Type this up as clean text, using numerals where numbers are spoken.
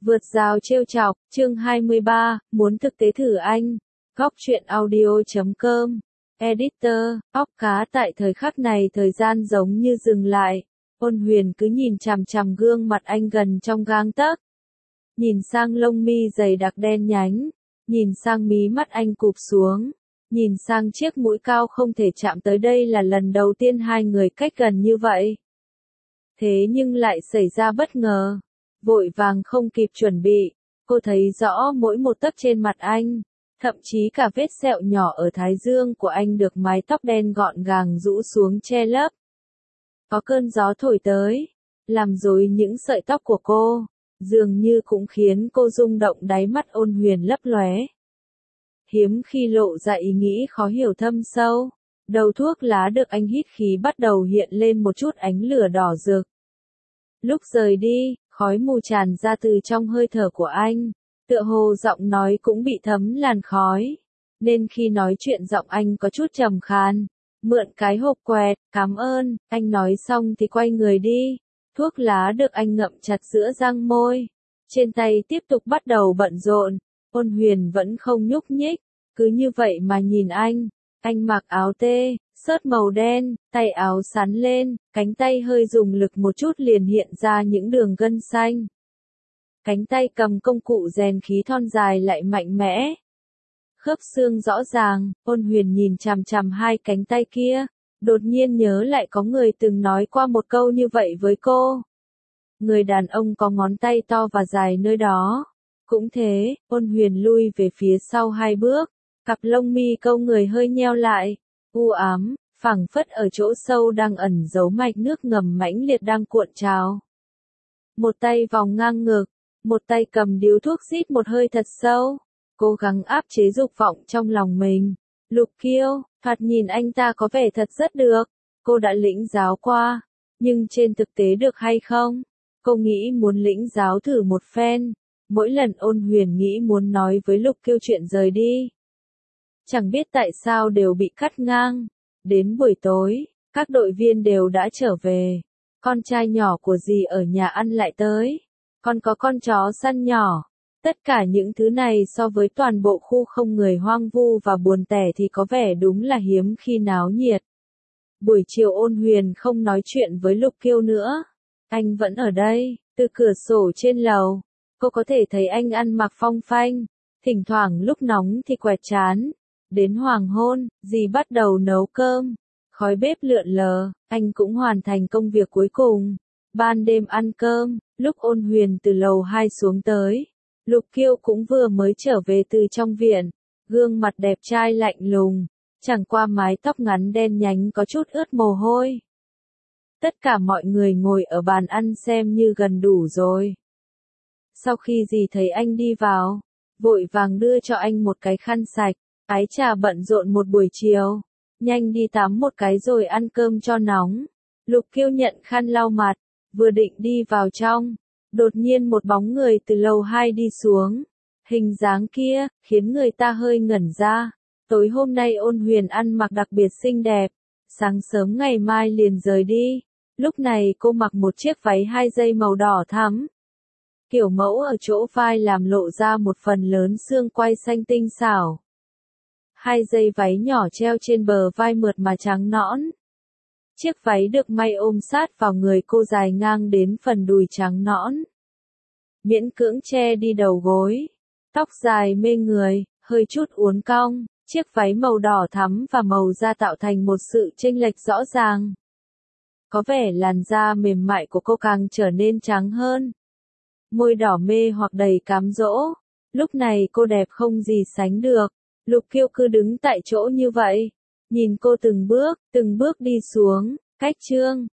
Vượt rào trêu chọc, chương 23, muốn thực tế thử anh. Góc truyện audio.com. Editor, óc cá tại thời khắc này thời gian giống như dừng lại. Ôn Huyền cứ nhìn chằm chằm gương mặt anh gần trong gang tấc. Nhìn sang lông mi dày đặc đen nhánh. Nhìn sang mí mắt anh cụp xuống. Nhìn sang chiếc mũi cao không thể chạm tới, đây là lần đầu tiên hai người cách gần như vậy. Thế nhưng lại xảy ra bất ngờ. Vội vàng không kịp chuẩn bị, cô thấy rõ mỗi một tấc trên mặt anh, thậm chí cả vết sẹo nhỏ ở thái dương của anh được mái tóc đen gọn gàng rũ xuống che lấp. Có cơn gió thổi tới, làm rối những sợi tóc của cô, dường như cũng khiến cô rung động. Đáy mắt Ôn Huyền lấp lóe. Hiếm khi lộ ra ý nghĩ khó hiểu thâm sâu, đầu thuốc lá được anh hít khí bắt đầu hiện lên một chút ánh lửa đỏ rực. Lúc rời đi, khói mù tràn ra từ trong hơi thở của anh, tựa hồ giọng nói cũng bị thấm làn khói, nên khi nói chuyện giọng anh có chút trầm khàn. Mượn cái hộp quẹt, cảm ơn, anh nói xong thì quay người đi, thuốc lá được anh ngậm chặt giữa răng môi, trên tay tiếp tục bắt đầu bận rộn. Ôn Huyền vẫn không nhúc nhích, cứ như vậy mà nhìn anh mặc áo tê, sớt màu đen, tay áo sắn lên, cánh tay hơi dùng lực một chút liền hiện ra những đường gân xanh. Cánh tay cầm công cụ rèn khí thon dài lại mạnh mẽ. Khớp xương rõ ràng, Ôn Huyền nhìn chằm chằm hai cánh tay kia, đột nhiên nhớ lại có người từng nói qua một câu như vậy với cô. Người đàn ông có ngón tay to và dài nơi đó. Cũng thế, Ôn Huyền lui về phía sau hai bước, cặp lông mi câu người hơi nheo lại, u ám, phảng phất ở chỗ sâu đang ẩn giấu mạch nước ngầm mãnh liệt đang cuộn trào. Một tay vòng ngang ngực, một tay cầm điếu thuốc rít một hơi thật sâu, cố gắng áp chế dục vọng trong lòng mình. Lục Kiêu, thoạt nhìn anh ta có vẻ thật rất được, cô đã lĩnh giáo qua, nhưng trên thực tế được hay không? Cô nghĩ muốn lĩnh giáo thử một phen. Mỗi lần Ôn Huyền nghĩ muốn nói với Lục Kiêu chuyện rời đi, chẳng biết tại sao đều bị cắt ngang. Đến buổi tối, các đội viên đều đã trở về. Con trai nhỏ của dì ở nhà ăn lại tới. Còn có con chó săn nhỏ. Tất cả những thứ này so với toàn bộ khu không người hoang vu và buồn tẻ thì có vẻ đúng là hiếm khi náo nhiệt. Buổi chiều Ôn Huyền không nói chuyện với Lục Kiêu nữa. Anh vẫn ở đây, từ cửa sổ trên lầu. Cô có thể thấy anh ăn mặc phong phanh, thỉnh thoảng lúc nóng thì quẹt trán. Đến hoàng hôn, dì bắt đầu nấu cơm, khói bếp lượn lờ, anh cũng hoàn thành công việc cuối cùng. Ban đêm ăn cơm, lúc Ôn Huyền từ lầu 2 xuống tới, Lục Kiêu cũng vừa mới trở về từ trong viện, gương mặt đẹp trai lạnh lùng, chẳng qua mái tóc ngắn đen nhánh có chút ướt mồ hôi. Tất cả mọi người ngồi ở bàn ăn xem như gần đủ rồi. Sau khi dì thấy anh đi vào, vội vàng đưa cho anh một cái khăn sạch, ái trà bận rộn một buổi chiều, nhanh đi tắm một cái rồi ăn cơm cho nóng. Lục Kiêu nhận khăn lau mặt, vừa định đi vào trong, đột nhiên một bóng người từ lầu 2 đi xuống. Hình dáng kia, khiến người ta hơi ngẩn ra. Tối hôm nay Ôn Huyền ăn mặc đặc biệt xinh đẹp, sáng sớm ngày mai liền rời đi. Lúc này cô mặc một chiếc váy 2 dây màu đỏ thắm. Kiểu mẫu ở chỗ vai làm lộ ra một phần lớn xương quai xanh tinh xảo. 2 dây váy nhỏ treo trên bờ vai mượt mà trắng nõn. Chiếc váy được may ôm sát vào người cô dài ngang đến phần đùi trắng nõn. Miễn cưỡng che đi đầu gối. Tóc dài mê người, hơi chút uốn cong. Chiếc váy màu đỏ thắm và màu da tạo thành một sự chênh lệch rõ ràng. Có vẻ làn da mềm mại của cô càng trở nên trắng hơn. Môi đỏ mê hoặc đầy cám dỗ. Lúc này cô đẹp không gì sánh được. Lục Kiêu cứ đứng tại chỗ như vậy. Nhìn cô từng bước đi xuống. Cách chương